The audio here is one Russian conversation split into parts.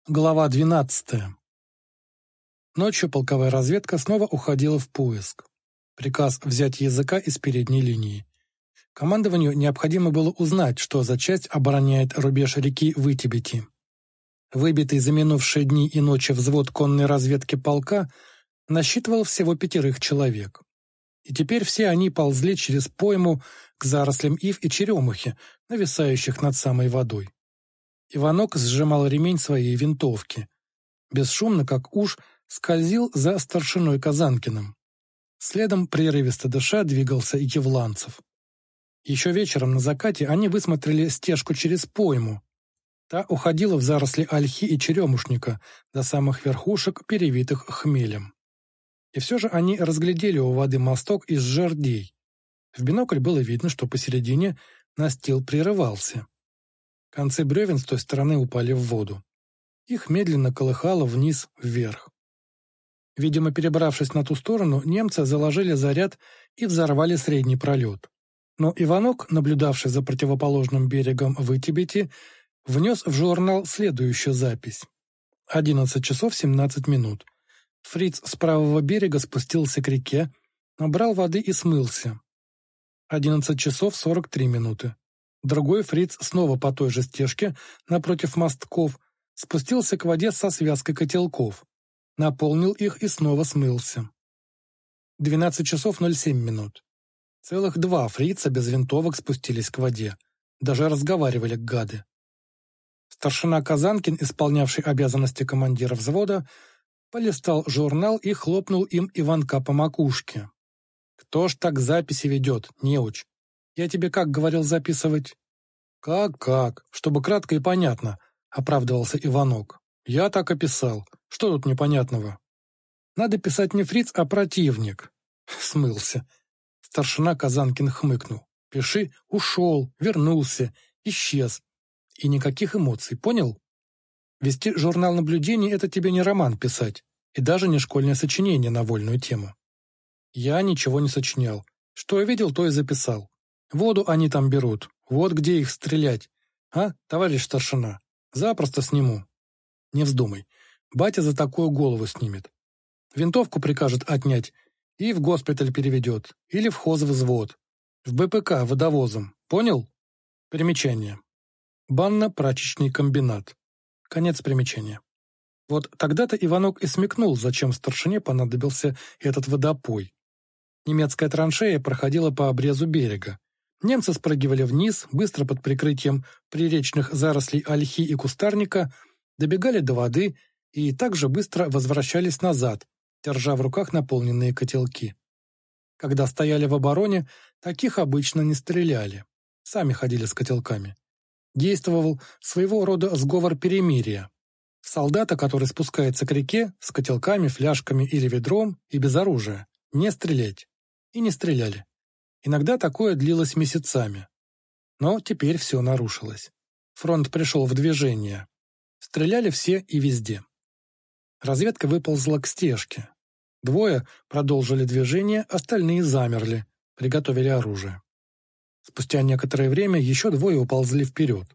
Глава 12. Ночью полковая разведка снова уходила в поиск. Приказ взять языка из передней линии. Командованию необходимо было узнать, что за часть обороняет рубеж реки Вытебети. Выбитый за минувшие дни и ночи взвод конной разведки полка насчитывал всего 5 человек. И теперь все они ползли через пойму к зарослям ив и черемухи, нависающих над самой водой. Иванок сжимал ремень своей винтовки. Бесшумно, как уж, скользил за старшиной Казанкиным. Следом, прерывисто дыша, двигался и Евланцев. Еще вечером на закате они высмотрели стежку через пойму. Та уходила в заросли ольхи и черемушника до самых верхушек, перевитых хмелем. И все же они разглядели у воды мосток из жердей. В бинокль было видно, что посередине настил прерывался. Концы бревен с той стороны упали в воду. Их медленно колыхало вниз-вверх. Видимо, перебравшись на ту сторону, немцы заложили заряд и взорвали средний пролет. Но Иванок, наблюдавший за противоположным берегом Вытебети, внес в журнал следующую запись. 11 часов 17 минут. Фриц с правого берега спустился к реке, набрал воды и смылся. 11 часов 43 минуты. Другой фриц снова по той же стежке, напротив мостков, спустился к воде со связкой котелков, наполнил их и снова смылся. 12 часов 07 минут. Целых 2 фрица без винтовок спустились к воде. Даже разговаривали гады. Старшина Казанкин, исполнявший обязанности командира взвода, полистал журнал и хлопнул им Иванка по макушке. «Кто ж так записи ведет, неуч? Я тебе как говорил записывать?» «Как? Чтобы кратко и понятно», — оправдывался Иванок. «Я так описал. Что тут непонятного?» «Надо писать не фриц, а противник». Смылся. Старшина Казанкин хмыкнул. «Пиши, ушел, вернулся, исчез. И никаких эмоций, понял? Вести журнал наблюдений — это тебе не роман писать, и даже не школьное сочинение на вольную тему». «Я ничего не сочинял. Что я видел, то и записал. Воду они там берут. Вот где их стрелять. А, товарищ старшина? Запросто сниму. Не вздумай. Батя за такую голову снимет. Винтовку прикажет отнять и в госпиталь переведет. Или в хозвзвод. В БПК водовозом. Понял? Примечание. Банно-прачечный комбинат. Конец примечания. Вот тогда-то Иванок и смекнул, зачем старшине понадобился этот водопой. Немецкая траншея проходила по обрезу берега. Немцы спрыгивали вниз, быстро под прикрытием приречных зарослей ольхи и кустарника, добегали до воды и также быстро возвращались назад, держа в руках наполненные котелки. Когда стояли в обороне, таких обычно не стреляли. Сами ходили с котелками. Действовал своего рода сговор перемирия. Солдата, который спускается к реке с котелками, фляжками или ведром и без оружия, не стрелять. И не стреляли. Иногда такое длилось месяцами. Но теперь все нарушилось. Фронт пришел в движение. Стреляли все и везде. Разведка выползла к стежке. 2 продолжили движение, остальные замерли, приготовили оружие. Спустя некоторое время еще 2 уползли вперед.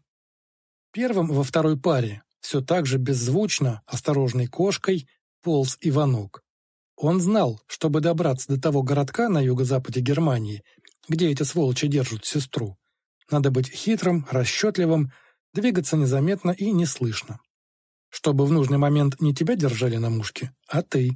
Первым во второй паре, все так же беззвучно, осторожной кошкой, полз Иванок. Он знал, чтобы добраться до того городка на юго-западе Германии, где эти сволочи держат сестру, надо быть хитрым, расчетливым, двигаться незаметно и неслышно. Чтобы в нужный момент не тебя держали на мушке, а ты.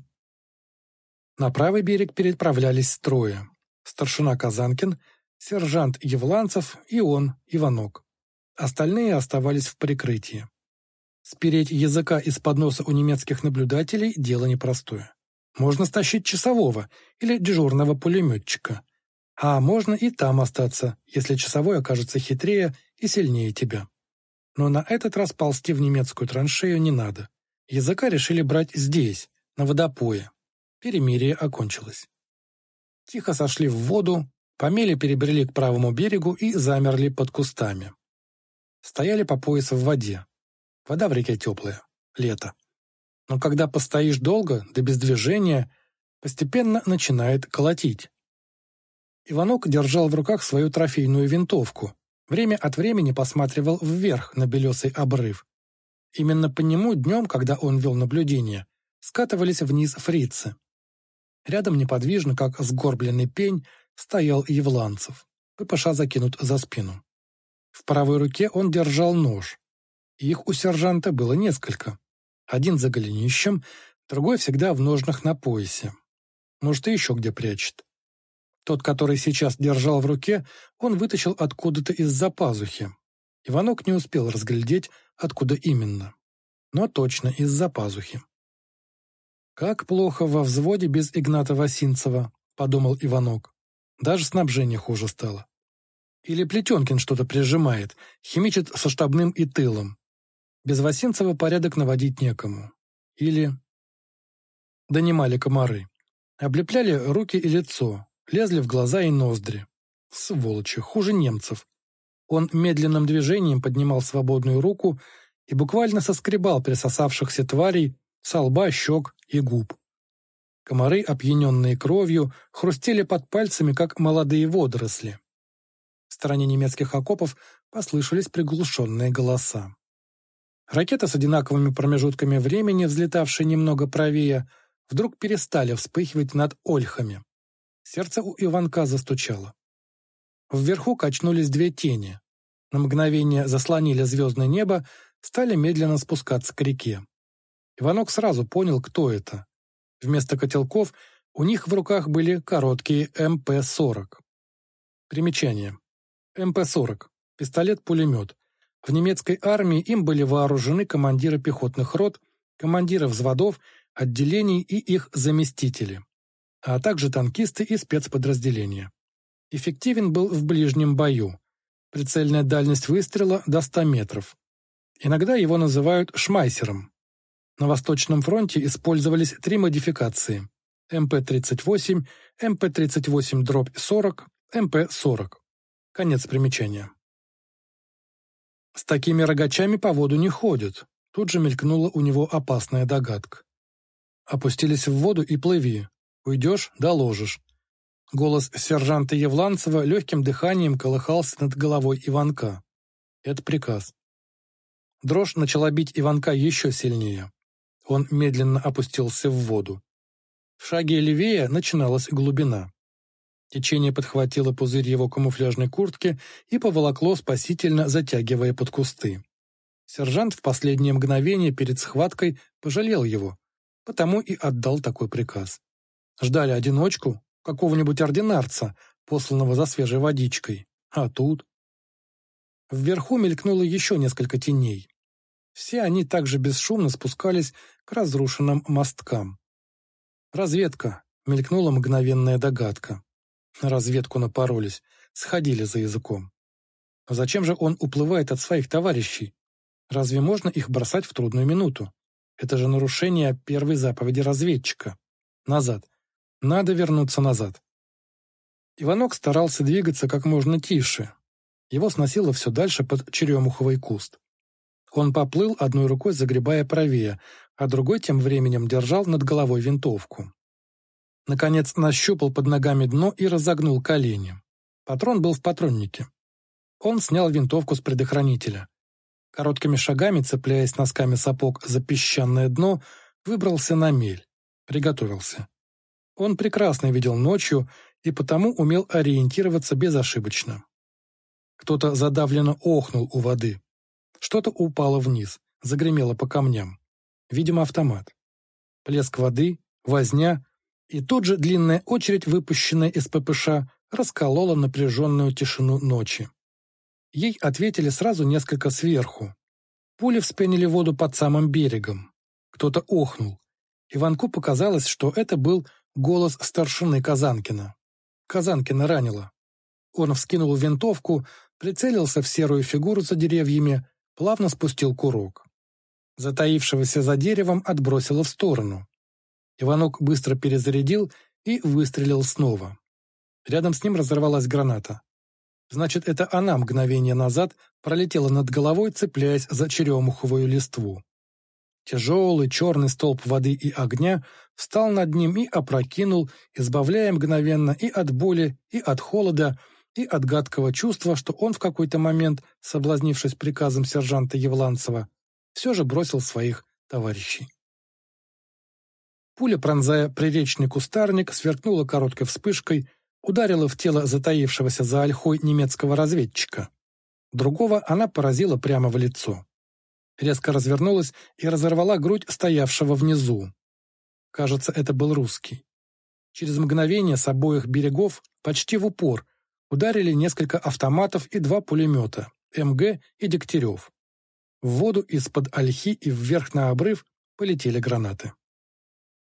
На правый берег переправлялись 3. Старшина Казанкин, сержант Евланцев и он, Иванок. Остальные оставались в прикрытии. Спереть языка из-под носа у немецких наблюдателей – дело непростое. Можно стащить часового или дежурного пулеметчика. А можно и там остаться, если часовой окажется хитрее и сильнее тебя. Но на этот раз ползти в немецкую траншею не надо. Языка решили брать здесь, на водопое. Перемирие окончилось. Тихо сошли в воду, по мели перебрели к правому берегу и замерли под кустами. Стояли по пояс в воде. Вода в реке теплая. Лето. Но когда постоишь долго, да без движения, постепенно начинает колотить. Иванок держал в руках свою трофейную винтовку. Время от времени посматривал вверх на белесый обрыв. Именно по нему днем, когда он вел наблюдение, скатывались вниз фрицы. Рядом неподвижно, как сгорбленный пень, стоял Евланцев. ППШ закинут за спину. В правой руке он держал нож. Их у сержанта было несколько. Один за голенищем, другой всегда в ножнах на поясе. Может, и еще где прячет. Тот, который сейчас держал в руке, он вытащил откуда-то из-за пазухи. Иванок не успел разглядеть, откуда именно. Но точно из-за пазухи. «Как плохо во взводе без Игната Васинцева», — подумал Иванок. Даже снабжение хуже стало. Или Плетенкин что-то прижимает, химичит со штабным и тылом. Без Васинцева порядок наводить некому. Или... Донимали комары. Облепляли руки и лицо, лезли в глаза и ноздри. Сволочи, хуже немцев. Он медленным движением поднимал свободную руку и буквально соскребал присосавшихся тварей со лба, щек и губ. Комары, опьяненные кровью, хрустели под пальцами, как молодые водоросли. В стороне немецких окопов послышались приглушенные голоса. Ракеты с одинаковыми промежутками времени, взлетавшие немного правее, вдруг перестали вспыхивать над ольхами. Сердце у Иванка застучало. Вверху качнулись две тени. На мгновение заслонили звездное небо, стали медленно спускаться к реке. Иванок сразу понял, кто это. Вместо котелков у них в руках были короткие МП-40. Примечание. МП-40. Пистолет-пулемет. В немецкой армии им были вооружены командиры пехотных рот, командиры взводов, отделений и их заместители, а также танкисты и спецподразделения. Эффективен был в ближнем бою. Прицельная дальность выстрела до 100 метров. Иногда его называют шмайсером. На Восточном фронте использовались 3 модификации: МП-38, МП-38-40, МП-40. Конец примечания. С такими рогачами по воду не ходят. Тут же мелькнула у него опасная догадка. Опустились в воду и плыви. Уйдешь — доложишь. Голос сержанта Евланцева легким дыханием колыхался над головой Иванка. Это приказ. Дрожь начала бить Иванка еще сильнее. Он медленно опустился в воду. В шаге левее начиналась глубина. Течение подхватило пузырь его камуфляжной куртки и поволокло, спасительно затягивая под кусты. Сержант в последнее мгновение перед схваткой пожалел его, потому и отдал такой приказ. Ждали одиночку, какого-нибудь ординарца, посланного за свежей водичкой. А тут... Вверху мелькнуло еще несколько теней. Все они также бесшумно спускались к разрушенным мосткам. «Разведка», — мелькнула мгновенная догадка. На разведку напоролись, сходили за языком. Но зачем же он уплывает от своих товарищей? Разве можно их бросать в трудную минуту? Это же нарушение первой заповеди разведчика. Назад. Надо вернуться назад. Иванок старался двигаться как можно тише. Его сносило все дальше под черемуховый куст. Он поплыл, одной рукой загребая правее, а другой тем временем держал над головой винтовку. Наконец нащупал под ногами дно и разогнул колени. Патрон был в патроннике. Он снял винтовку с предохранителя. Короткими шагами, цепляясь носками сапог за песчаное дно, выбрался на мель. Приготовился. Он прекрасно видел ночью и потому умел ориентироваться безошибочно. Кто-то задавленно охнул у воды. Что-то упало вниз, загремело по камням. Видимо, автомат. Плеск воды, возня, и тут же длинная очередь, выпущенная из ППШ, расколола напряженную тишину ночи. Ей ответили сразу несколько сверху. Пули вспенили воду под самым берегом. Кто-то охнул. Иванку показалось, что это был голос старшины Казанкина. Казанкина ранило. Он вскинул винтовку, прицелился в серую фигуру за деревьями, плавно спустил курок. Затаившегося за деревом отбросило в сторону. Иванок быстро перезарядил и выстрелил снова. Рядом с ним разорвалась граната. Значит, это она мгновение назад пролетела над головой, цепляясь за черемуховую листву. Тяжелый черный столб воды и огня встал над ним и опрокинул, избавляя мгновенно и от боли, и от холода, и от гадкого чувства, что он в какой-то момент, соблазнившись приказом сержанта Евланцева, все же бросил своих товарищей. Пуля, пронзая приречный кустарник, сверкнула короткой вспышкой, ударила в тело затаившегося за ольхой немецкого разведчика. Другого она поразила прямо в лицо. Резко развернулась и разорвала грудь стоявшего внизу. Кажется, это был русский. Через мгновение с обоих берегов, почти в упор, ударили несколько автоматов и 2 пулемета, МГ и Дегтярев. В воду из-под ольхи и вверх на обрыв полетели гранаты.